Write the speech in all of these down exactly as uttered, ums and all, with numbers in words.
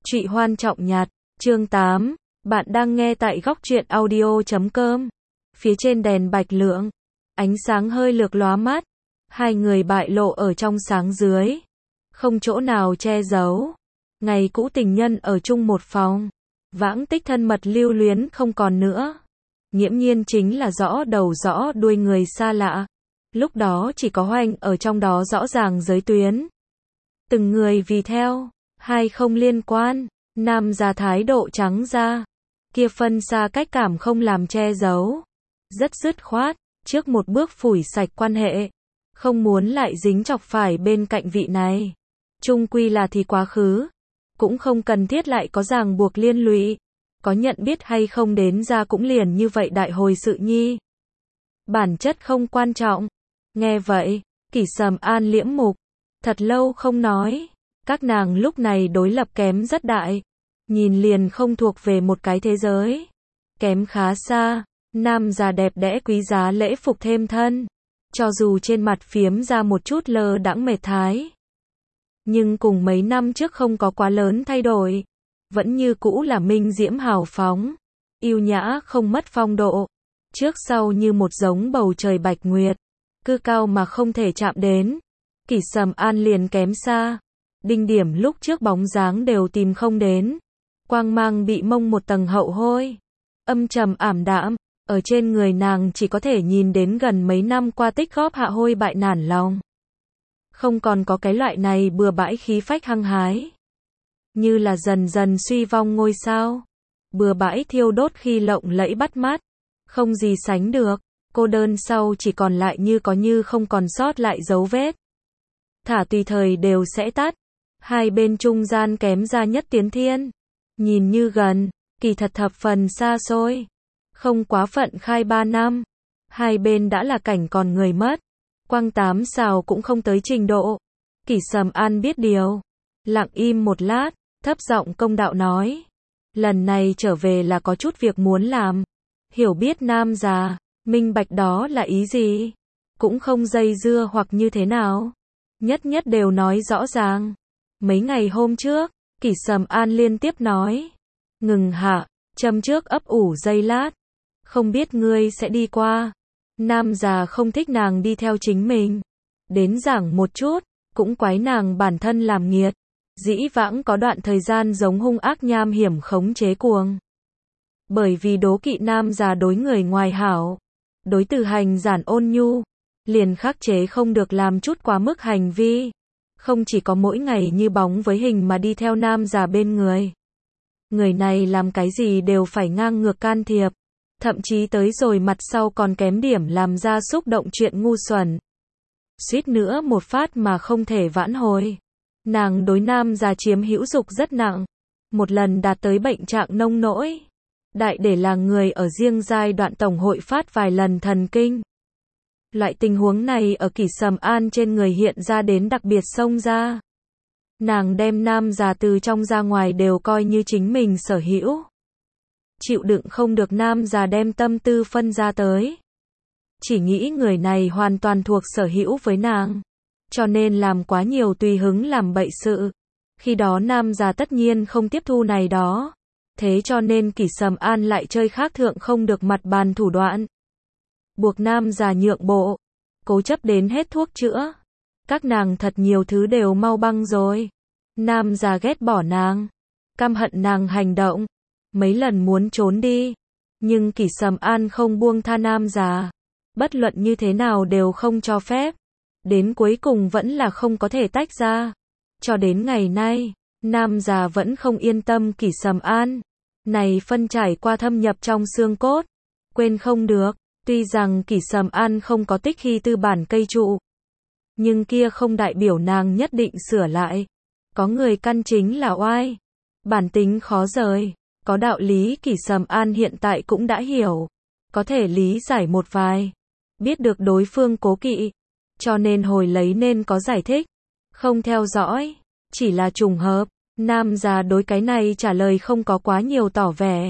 Trụy Hoan Trọng Nhạt, chương tám, bạn đang nghe tại góc truyện audio chấm com. Phía trên đèn bạch lượng, ánh sáng hơi lược lóa mắt, hai người bại lộ ở trong sáng dưới, không chỗ nào che giấu. Ngày cũ tình nhân ở chung một phòng, vãng tích thân mật lưu luyến không còn nữa. Nghiễm nhiên chính là rõ đầu rõ đuôi người xa lạ. Lúc đó chỉ có Hoành ở trong đó rõ ràng giới tuyến. Từng người vì theo, hai không liên quan, nam ra thái độ trắng ra. Kia phân xa cách cảm không làm che giấu. Rất dứt khoát, trước một bước phủi sạch quan hệ. Không muốn lại dính chọc phải bên cạnh vị này. Chung quy là thì quá khứ. Cũng không cần thiết lại có ràng buộc liên lụy. Có nhận biết hay không đến ra cũng liền như vậy đại hồi sự nhi. Bản chất không quan trọng. Nghe vậy, Kỷ Sầm An liễm mục. Thật lâu không nói. Các nàng lúc này đối lập kém rất đại. Nhìn liền không thuộc về một cái thế giới. Kém khá xa. Nam già đẹp đẽ quý giá lễ phục thêm thân. Cho dù trên mặt phiếm ra một chút lơ đãng mệt thái. Nhưng cùng mấy năm trước không có quá lớn thay đổi. Vẫn như cũ là minh diễm hào phóng. Yêu nhã không mất phong độ. Trước sau như một giống bầu trời bạch nguyệt. Cư cao mà không thể chạm đến. Kỷ Sầm An liền kém xa. Đinh điểm lúc trước bóng dáng đều tìm không đến. Quang mang bị mông một tầng hậu hôi. Âm trầm ảm đạm. Ở trên người nàng chỉ có thể nhìn đến gần mấy năm qua tích góp hạ hôi bại nản lòng. Không còn có cái loại này bừa bãi khí phách hăng hái. Như là dần dần suy vong ngôi sao. Bừa bãi thiêu đốt khi lộng lẫy bắt mắt. Không gì sánh được. Cô đơn sau chỉ còn lại như có như không còn sót lại dấu vết. Thả tùy thời đều sẽ tắt. Hai bên trung gian kém ra nhất tiến thiên. Nhìn như gần, kỳ thật thập phần xa xôi. Không quá phận khai ba năm. Hai bên đã là cảnh còn người mất. Quang tám xào cũng không tới trình độ. Kỷ Sầm An biết điều. Lặng im một lát, thấp giọng công đạo nói. Lần này trở về là có chút việc muốn làm. Hiểu biết nam già, minh bạch đó là ý gì. Cũng không dây dưa hoặc như thế nào. Nhất nhất đều nói rõ ràng. Mấy ngày hôm trước, Kỷ Sầm An liên tiếp nói. Ngừng hạ, châm trước ấp ủ giây lát. Không biết ngươi sẽ đi qua. Nam già không thích nàng đi theo chính mình. Đến giảng một chút, cũng quái nàng bản thân làm nghiệt. Dĩ vãng có đoạn thời gian giống hung ác nham hiểm khống chế cuồng. Bởi vì đố kỵ nam già đối người ngoài hảo. Đối từ hành giản ôn nhu. Liền khắc chế không được làm chút quá mức hành vi. Không chỉ có mỗi ngày như bóng với hình mà đi theo nam già bên người. Người này làm cái gì đều phải ngang ngược can thiệp. Thậm chí tới rồi mặt sau còn kém điểm làm ra xúc động chuyện ngu xuẩn. Suýt nữa một phát mà không thể vãn hồi. Nàng đối nam già chiếm hữu dục rất nặng. Một lần đạt tới bệnh trạng nông nỗi. Đại để là người ở riêng giai đoạn tổng hội phát vài lần thần kinh. Loại tình huống này ở Kỷ Sầm An trên người hiện ra đến đặc biệt xông ra. Nàng đem nam già từ trong ra ngoài đều coi như chính mình sở hữu. Chịu đựng không được nam già đem tâm tư phân ra tới. Chỉ nghĩ người này hoàn toàn thuộc sở hữu với nàng. Cho nên làm quá nhiều tùy hứng làm bậy sự. Khi đó nam già tất nhiên không tiếp thu này đó. Thế cho nên Kỷ Sầm An lại chơi khác thượng không được mặt bàn thủ đoạn. Buộc nam già nhượng bộ. Cố chấp đến hết thuốc chữa. Các nàng thật nhiều thứ đều mau băng rồi. Nam già ghét bỏ nàng. Căm hận nàng hành động. Mấy lần muốn trốn đi. Nhưng Kỷ Sầm An không buông tha nam già. Bất luận như thế nào đều không cho phép. Đến cuối cùng vẫn là không có thể tách ra. Cho đến ngày nay, nam già vẫn không yên tâm Kỷ Sầm An. Này phân trải qua thâm nhập trong xương cốt. Quên không được. Tuy rằng Kỷ Sầm An không có tích khi tư bản cây trụ. Nhưng kia không đại biểu nàng nhất định sửa lại. Có người căn chính là oai. Bản tính khó rời. Có đạo lý Kỷ Sầm An hiện tại cũng đã hiểu. Có thể lý giải một vài. Biết được đối phương cố kỵ. Cho nên hồi lấy nên có giải thích. Không theo dõi. Chỉ là trùng hợp. Nam già đối cái này trả lời không có quá nhiều tỏ vẻ.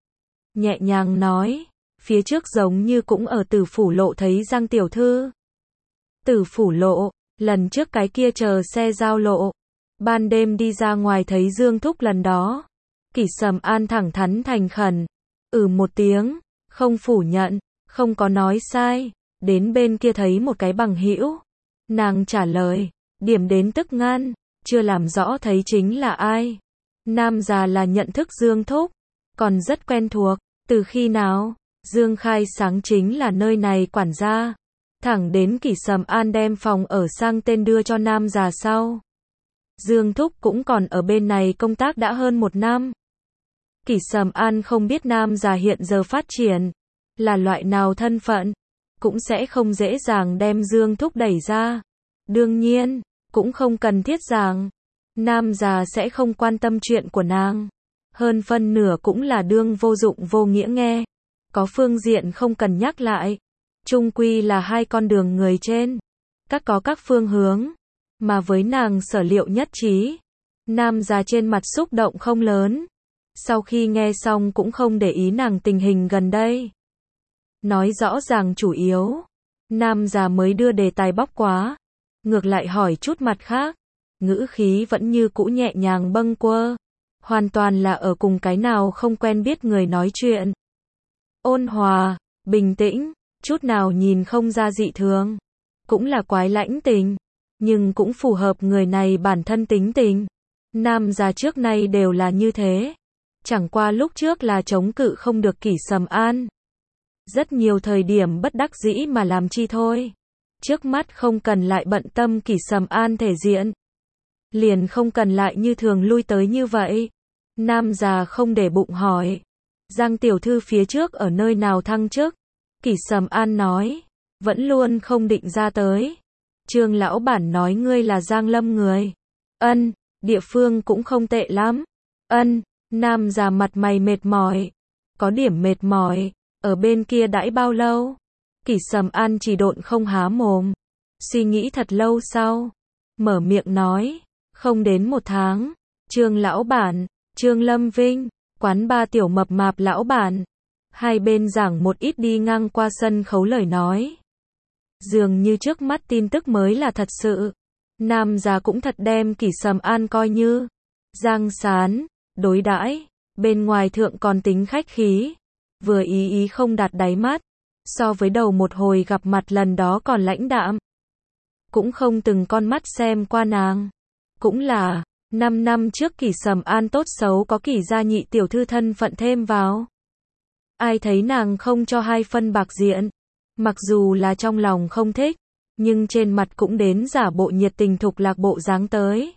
Nhẹ nhàng nói. Phía trước giống như cũng ở Tử Phủ Lộ thấy Giang tiểu thư. Tử Phủ Lộ. Lần trước cái kia chờ xe giao lộ. Ban đêm đi ra ngoài thấy Dương Thúc lần đó. Kỷ Sầm An thẳng thắn thành khẩn. Ừ một tiếng, không phủ nhận, không có nói sai. Đến bên kia thấy một cái bằng hữu. Nàng trả lời, điểm đến tức ngăn, chưa làm rõ thấy chính là ai. Nam già là nhận thức Dương Thúc, còn rất quen thuộc. Từ khi nào? Dương khai sáng chính là nơi này quản gia. Thẳng đến Kỷ Sầm An đem phòng ở sang tên đưa cho nam già sau. Dương Thúc cũng còn ở bên này công tác đã hơn một năm. Kỷ Sầm An không biết nam già hiện giờ phát triển là loại nào thân phận, cũng sẽ không dễ dàng đem Dương Thúc đẩy ra. Đương nhiên, cũng không cần thiết rằng nam già sẽ không quan tâm chuyện của nàng. Hơn phân nửa cũng là đương vô dụng vô nghĩa nghe. Có phương diện không cần nhắc lại. Chung quy là hai con đường người trên. Các có các phương hướng. Mà với nàng sở liệu nhất trí. Nam già trên mặt xúc động không lớn. Sau khi nghe xong cũng không để ý nàng tình hình gần đây. Nói rõ ràng chủ yếu. Nam già mới đưa đề tài bóc quá. Ngược lại hỏi chút mặt khác. Ngữ khí vẫn như cũ nhẹ nhàng bâng quơ. Hoàn toàn là ở cùng cái nào không quen biết người nói chuyện. Ôn hòa, bình tĩnh, chút nào nhìn không ra dị thường. Cũng là quái lãnh tình. Nhưng cũng phù hợp người này bản thân tính tình. Nam già trước nay đều là như thế. Chẳng qua lúc trước là chống cự không được Kỷ Sầm An. Rất nhiều thời điểm bất đắc dĩ mà làm chi thôi. Trước mắt không cần lại bận tâm Kỷ Sầm An thể diện. Liền không cần lại như thường lui tới như vậy. Nam già không để bụng hỏi. Giang tiểu thư phía trước ở nơi nào thăng chức? Kỷ Sầm An nói. Vẫn luôn không định ra tới. Trương lão bản nói ngươi là Giang Lâm người. Ân, địa phương cũng không tệ lắm. Ân, nam già mặt mày mệt mỏi. Có điểm mệt mỏi. Ở bên kia đãi bao lâu? Kỷ Sầm An chỉ độn không há mồm. Suy nghĩ thật lâu sau. Mở miệng nói. Không đến một tháng. Trương lão bản, Trương Lâm Vinh, quán ba tiểu mập mạp lão bản. Hai bên giảng một ít đi ngang qua sân khấu lời nói. Dường như trước mắt tin tức mới là thật sự. Nam già cũng thật đem Kỷ Sầm An coi như giang sán, đối đãi. Bên ngoài thượng còn tính khách khí. Vừa ý ý không đạt đáy mắt. So với đầu một hồi gặp mặt lần đó còn lãnh đạm. Cũng không từng con mắt xem qua nàng. Cũng là, năm năm trước Kỷ Sầm An tốt xấu có Kỷ gia nhị tiểu thư thân phận thêm vào. Ai thấy nàng không cho hai phân bạc diện. Mặc dù là trong lòng không thích, nhưng trên mặt cũng đến giả bộ nhiệt tình thục lạc bộ dáng tới.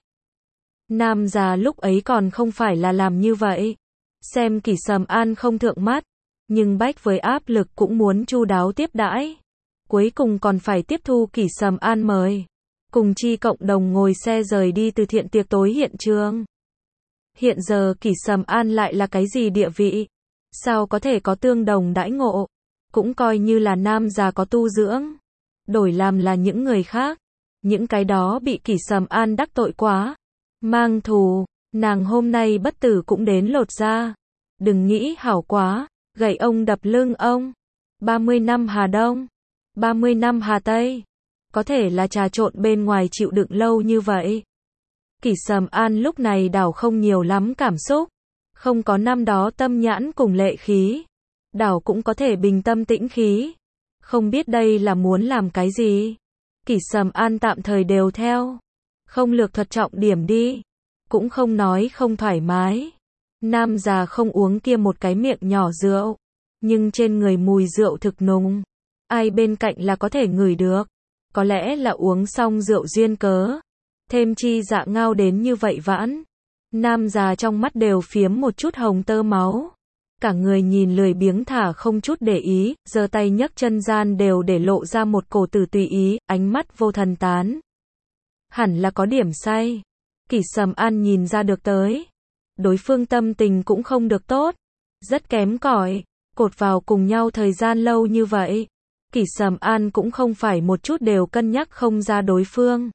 Nam già lúc ấy còn không phải là làm như vậy. Xem Kỷ Sầm An không thượng mắt, nhưng bách với áp lực cũng muốn chu đáo tiếp đãi. Cuối cùng còn phải tiếp thu Kỷ Sầm An mời. Cùng chi cộng đồng ngồi xe rời đi từ thiện tiệc tối hiện trường. Hiện giờ Kỷ Sầm An lại là cái gì địa vị? Sao có thể có tương đồng đãi ngộ? Cũng coi như là nam già có tu dưỡng. Đổi làm là những người khác. Những cái đó bị Kỷ Sầm An đắc tội quá. Mang thù, nàng hôm nay bất tử cũng đến lột ra. Đừng nghĩ hảo quá, gậy ông đập lưng ông. ba mươi năm Hà Đông, ba mươi năm Hà Tây. Có thể là trà trộn bên ngoài chịu đựng lâu như vậy. Kỷ Sầm An lúc này đảo không nhiều lắm cảm xúc. Không có năm đó tâm nhãn cùng lệ khí. Đảo cũng có thể bình tâm tĩnh khí. Không biết đây là muốn làm cái gì. Kỷ Sầm An tạm thời đều theo. Không lược thuật trọng điểm đi. Cũng không nói không thoải mái. Nam già không uống kia một cái miệng nhỏ rượu. Nhưng trên người mùi rượu thực nùng. Ai bên cạnh là có thể ngửi được. Có lẽ là uống xong rượu duyên cớ. Thêm chi dạ ngao đến như vậy vãn. Nam già trong mắt đều phiếm một chút hồng tơ máu. Cả người nhìn lười biếng thả không chút để ý, giơ tay nhấc chân gian đều để lộ ra một cổ tử tùy ý, ánh mắt vô thần tán. Hẳn là có điểm say. Kỷ Sầm An nhìn ra được tới. Đối phương tâm tình cũng không được tốt. Rất kém cỏi. Cột vào cùng nhau thời gian lâu như vậy. Kỷ Sầm An cũng không phải một chút đều cân nhắc không ra đối phương.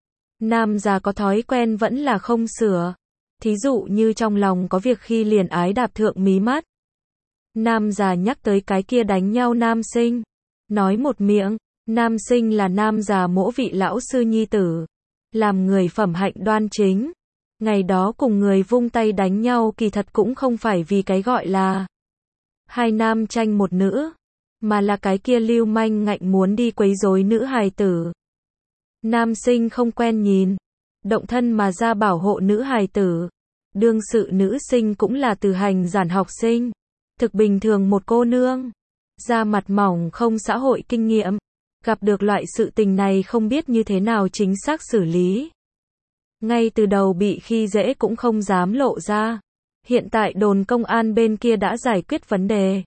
Nam già có thói quen vẫn là không sửa. Thí dụ như trong lòng có việc khi liền ái đạp thượng mí mắt. Nam già nhắc tới cái kia đánh nhau nam sinh. Nói một miệng, nam sinh là nam già mỗ vị lão sư nhi tử. làm người phẩm hạnh đoan chính. Ngày đó cùng người vung tay đánh nhau kỳ thật cũng không phải vì cái gọi là hai nam tranh một nữ, mà là cái kia lưu manh ngạnh muốn đi quấy rối nữ hài tử. Nam sinh không quen nhìn, động thân mà ra bảo hộ nữ hài tử. Đương sự nữ sinh cũng là từ hành giản học sinh, thực bình thường một cô nương, da mặt mỏng không xã hội kinh nghiệm, gặp được loại sự tình này không biết như thế nào chính xác xử lý. Ngay từ đầu bị khi dễ cũng không dám lộ ra. Hiện tại đồn công an bên kia đã giải quyết vấn đề.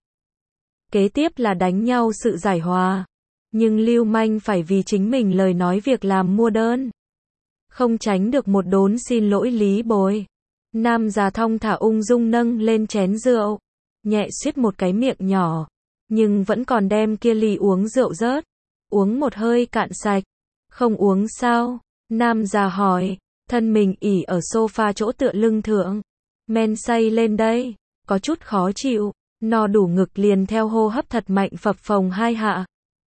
Kế tiếp là đánh nhau sự giải hòa. Nhưng lưu manh phải vì chính mình lời nói việc làm mua đơn. Không tránh được một đốn xin lỗi lý bồi. Nam già thong thả ung dung nâng lên chén rượu. Nhẹ suýt một cái miệng nhỏ. Nhưng vẫn còn đem kia ly uống rượu rớt. Uống một hơi cạn sạch. Không uống sao? Nam già hỏi. Thân mình ỉ ở sofa chỗ tựa lưng thượng. Men say lên đây. Có chút khó chịu. No đủ ngực liền theo hô hấp thật mạnh phập phồng hai hạ.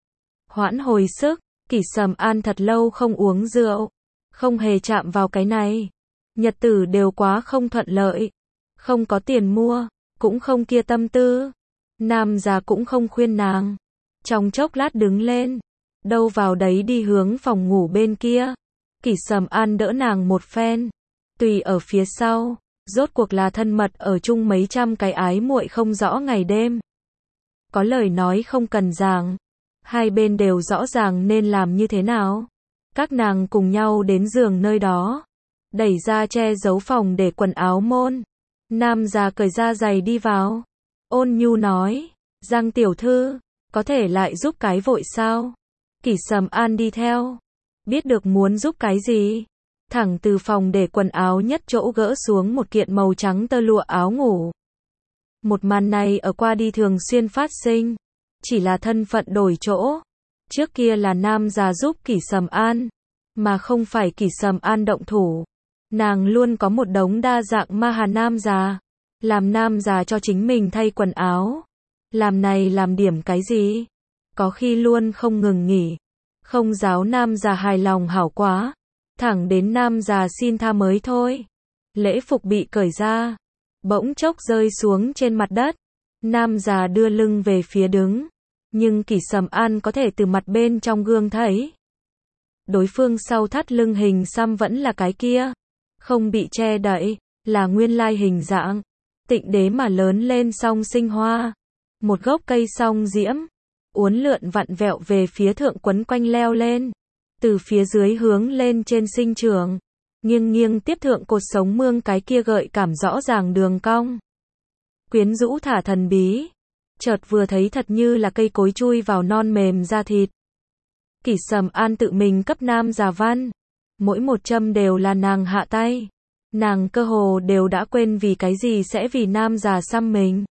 Hoãn hồi sức. Kỷ Sầm An thật lâu không uống rượu. Không hề chạm vào cái này. Nhật tử đều quá không thuận lợi. Không có tiền mua. Cũng không kia tâm tư. Nam già cũng không khuyên nàng. Trong chốc lát đứng lên. Đâu vào đấy đi hướng phòng ngủ bên kia. Kỷ Sầm An đỡ nàng một phen. Tùy ở phía sau. Rốt cuộc là thân mật ở chung mấy trăm cái ái muội không rõ ngày đêm. Có lời nói không cần giảng. Hai bên đều rõ ràng nên làm như thế nào. Các nàng cùng nhau đến giường nơi đó. Đẩy ra che giấu phòng để quần áo môn. Nam già cởi ra giày đi vào. Ôn nhu nói. Giang tiểu thư. Có thể lại giúp cái vội sao? Kỷ Sầm An đi theo. Biết được muốn giúp cái gì. Thẳng từ phòng để quần áo nhất chỗ gỡ xuống một kiện màu trắng tơ lụa áo ngủ. Một màn này ở qua đi thường xuyên phát sinh. Chỉ là thân phận đổi chỗ. Trước kia là nam già giúp Kỷ Sầm An. Mà không phải Kỷ Sầm An động thủ. Nàng luôn có một đống đa dạng ma hà nam già. Làm nam già cho chính mình thay quần áo. Làm này làm điểm cái gì? Có khi luôn không ngừng nghỉ. Không giáo nam già hài lòng hảo quá. Thẳng đến nam già xin tha mới thôi. Lễ phục bị cởi ra. Bỗng chốc rơi xuống trên mặt đất. Nam già đưa lưng về phía đứng. Nhưng Kỷ Sầm An có thể từ mặt bên trong gương thấy. Đối phương sau thắt lưng hình xăm vẫn là cái kia. Không bị che đậy. Là nguyên lai hình dạng. Tịnh đế mà lớn lên song sinh hoa. Một gốc cây song diễm. Uốn lượn vặn vẹo về phía thượng quấn quanh leo lên. Từ phía dưới hướng lên trên sinh trưởng. Nghiêng nghiêng tiếp thượng cột sống mương cái kia gợi cảm rõ ràng đường cong. Quyến rũ thả thần bí. Chợt vừa thấy thật như là cây cối chui vào non mềm da thịt. Kỷ Sầm An tự mình cấp nam già văn. Mỗi một châm đều là nàng hạ tay. Nàng cơ hồ đều đã quên vì cái gì sẽ vì nam già xăm mình.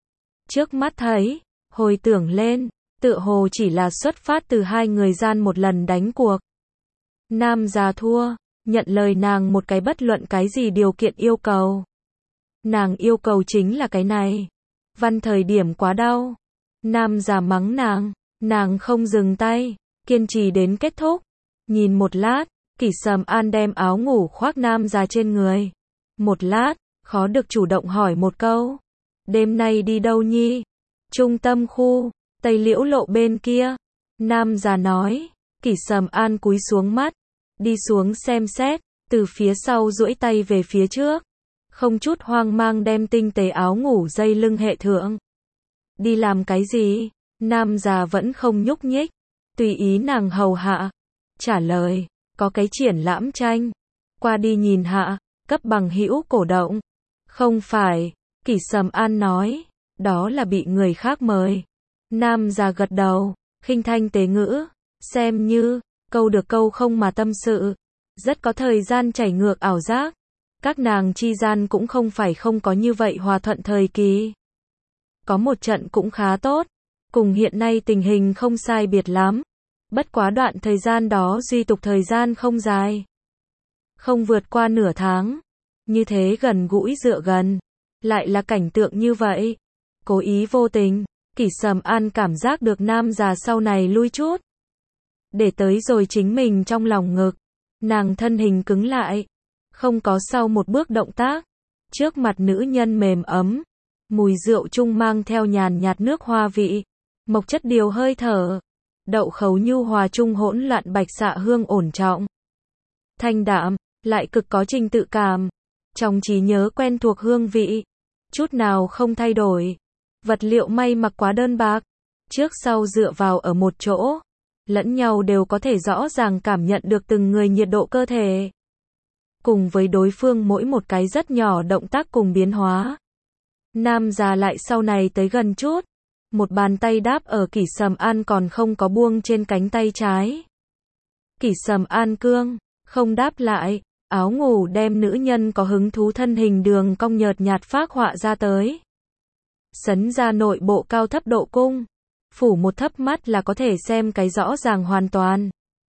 Trước mắt thấy, hồi tưởng lên, tựa hồ chỉ là xuất phát từ hai người gian một lần đánh cuộc. Nam già thua, nhận lời nàng một cái bất luận cái gì điều kiện yêu cầu. Nàng yêu cầu chính là cái này. Văn thời điểm quá đau. Nam già mắng nàng, nàng không dừng tay, kiên trì đến kết thúc. Nhìn một lát, Kỷ Sầm An đem áo ngủ khoác nam già trên người. Một lát, khó được chủ động hỏi một câu. Đêm nay đi đâu nhi? Trung tâm khu, Tây Liễu lộ bên kia. Nam già nói. Kỷ Sầm An cúi xuống mắt. Đi xuống xem xét. Từ phía sau duỗi tay về phía trước. Không chút hoang mang đem tinh tế áo ngủ dây lưng hệ thượng. Đi làm cái gì? Nam già vẫn không nhúc nhích. Tùy ý nàng hầu hạ. Trả lời. Có cái triển lãm tranh. Qua đi nhìn hạ. Cấp bằng hữu cổ động. Không phải. Kỷ Sầm An nói. Đó là bị người khác mời. Nam già gật đầu. Khinh thanh tế ngữ. Xem như. Câu được câu không mà tâm sự. Rất có thời gian chảy ngược ảo giác. Các nàng chi gian cũng không phải không có như vậy hòa thuận thời kỳ. Có một trận cũng khá tốt. Cùng hiện nay tình hình không sai biệt lắm. Bất quá đoạn thời gian đó duy tục thời gian không dài. Không vượt qua nửa tháng. Như thế gần gũi dựa gần. Lại là cảnh tượng như vậy. Cố ý vô tình. Kỷ Sầm An cảm giác được nam già sau này lui chút. Để tới rồi chính mình trong lòng ngực. Nàng thân hình cứng lại, không có sau một bước động tác. Trước mặt nữ nhân mềm ấm, mùi rượu chung mang theo nhàn nhạt nước hoa vị, mộc chất điều hơi thở, đậu khấu nhu hòa chung hỗn loạn bạch xạ hương ổn trọng. Thanh đạm, lại cực có trình tự cảm, trong trí nhớ quen thuộc hương vị, chút nào không thay đổi. Vật liệu may mặc quá đơn bạc, trước sau dựa vào ở một chỗ, lẫn nhau đều có thể rõ ràng cảm nhận được từng người nhiệt độ cơ thể. Cùng với đối phương mỗi một cái rất nhỏ động tác cùng biến hóa. Nam già lại sau này tới gần chút, một bàn tay đáp ở Kỷ Sầm An còn không có buông trên cánh tay trái. Kỷ Sầm An cương, không đáp lại, áo ngủ đem nữ nhân có hứng thú thân hình đường cong nhợt nhạt phác họa ra tới. Sấn ra nội bộ cao thấp độ cung, phủ một thấp mắt là có thể xem cái rõ ràng hoàn toàn.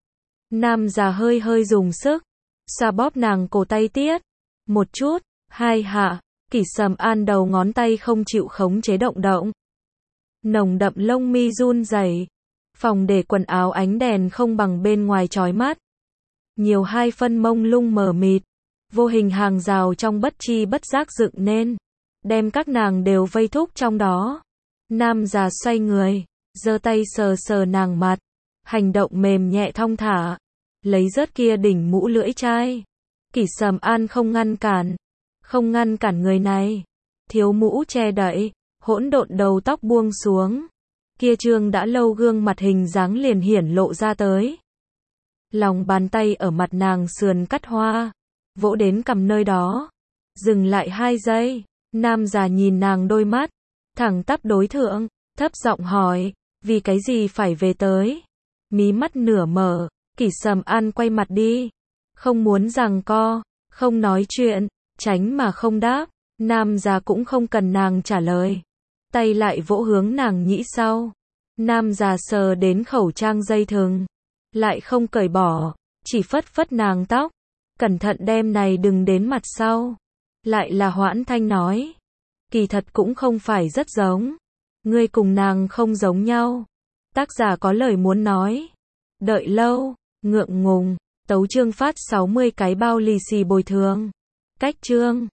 Nam già hơi hơi dùng sức, xoa bóp nàng cổ tay tiết, một chút, hai hạ, Kỷ Sầm An đầu ngón tay không chịu khống chế động động. Nồng đậm lông mi run rẩy, phòng để quần áo ánh đèn không bằng bên ngoài chói mắt. Nhiều hai phân mông lung mờ mịt, vô hình hàng rào trong bất chi bất giác dựng nên, đem các nàng đều vây thúc trong đó. Nam già xoay người, giơ tay sờ sờ nàng mặt, hành động mềm nhẹ thong thả, lấy rớt kia đỉnh mũ lưỡi chai. Kỷ Sầm An không ngăn cản, không ngăn cản người này, thiếu mũ che đậy, hỗn độn đầu tóc buông xuống, kia trương đã lâu gương mặt hình dáng liền hiển lộ ra tới. Lòng bàn tay ở mặt nàng sườn cắt hoa, vỗ đến cầm nơi đó, dừng lại hai giây. Nam già nhìn nàng đôi mắt, thẳng tắp đối thượng, thấp giọng hỏi, vì cái gì phải về tới? Mí mắt nửa mở, Kỷ Sầm An quay mặt đi, không muốn giằng co, không nói chuyện, tránh mà không đáp. Nam già cũng không cần nàng trả lời, tay lại vỗ hướng nàng nhĩ sau. Nam già sờ đến khẩu trang dây thừng, lại không cởi bỏ, chỉ phất phất nàng tóc, cẩn thận đem này đừng đến mặt sau. Lại là hoãn thanh nói, kỳ thật cũng không phải rất giống, ngươi cùng nàng không giống nhau. Tác giả có lời muốn nói, đợi lâu, ngượng ngùng, tấu chương phát sáu mươi cái bao lì xì bồi thường. Cách chương